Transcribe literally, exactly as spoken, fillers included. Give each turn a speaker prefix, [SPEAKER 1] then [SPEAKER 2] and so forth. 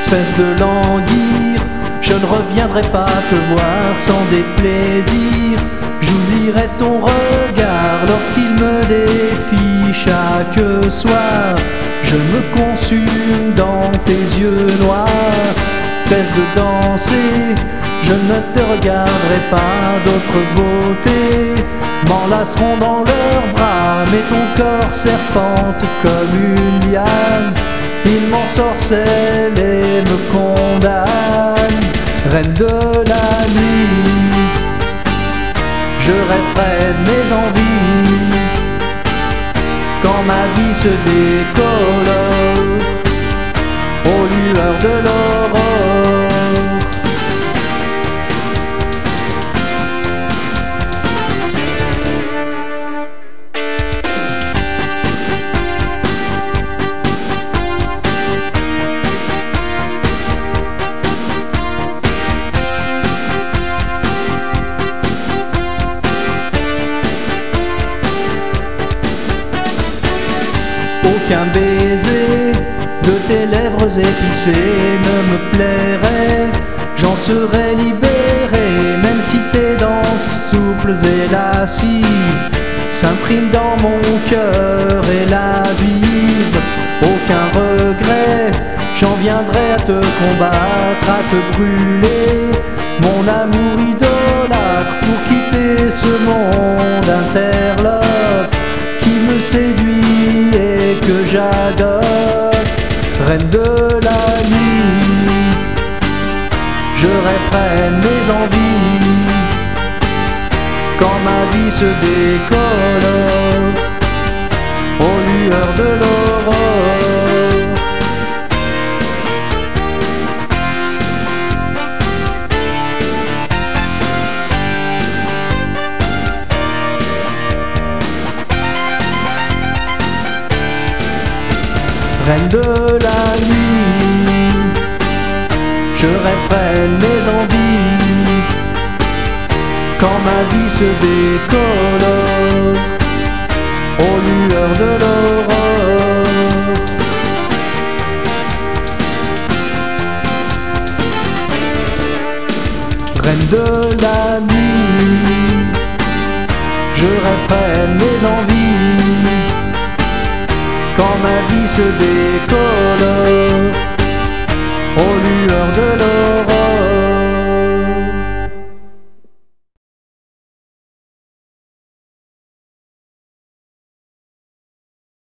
[SPEAKER 1] Cesse de languir, je ne reviendrai pas te voir sans déplaisir. J'oublierai ton regard lorsqu'il me défie chaque soir. Je me consume dans tes yeux noirs. Cesse de danser, je ne te regarderai pas. D'autres beautés m'enlaceront dans leurs bras, mais ton corps serpente comme une liane. Il m'ensorcelle et me condamne. Reine de la nuit, je réprène mes envies quand ma vie se décolore aux lueurs de l'aurore. Aucun baiser de tes lèvres épicées ne me plairait. J'en serais libéré, même si tes danses souples et lascives s'impriment dans mon cœur et la vivent. Aucun regret, j'en viendrai à te combattre, à te brûler. Mon amour idolâtre pour quitter ce monde interlope qui me séduit et que j'adore. Reine de la nuit, je réprène mes envies quand ma vie se décolore aux lueurs de l'aurore. Reine de la nuit, je réprène mes envies quand ma vie se décolore aux lueurs de l'aurore. Reine de la nuit, je réprène mes envies quand ma vie se décolore aux lueurs de l'aurore.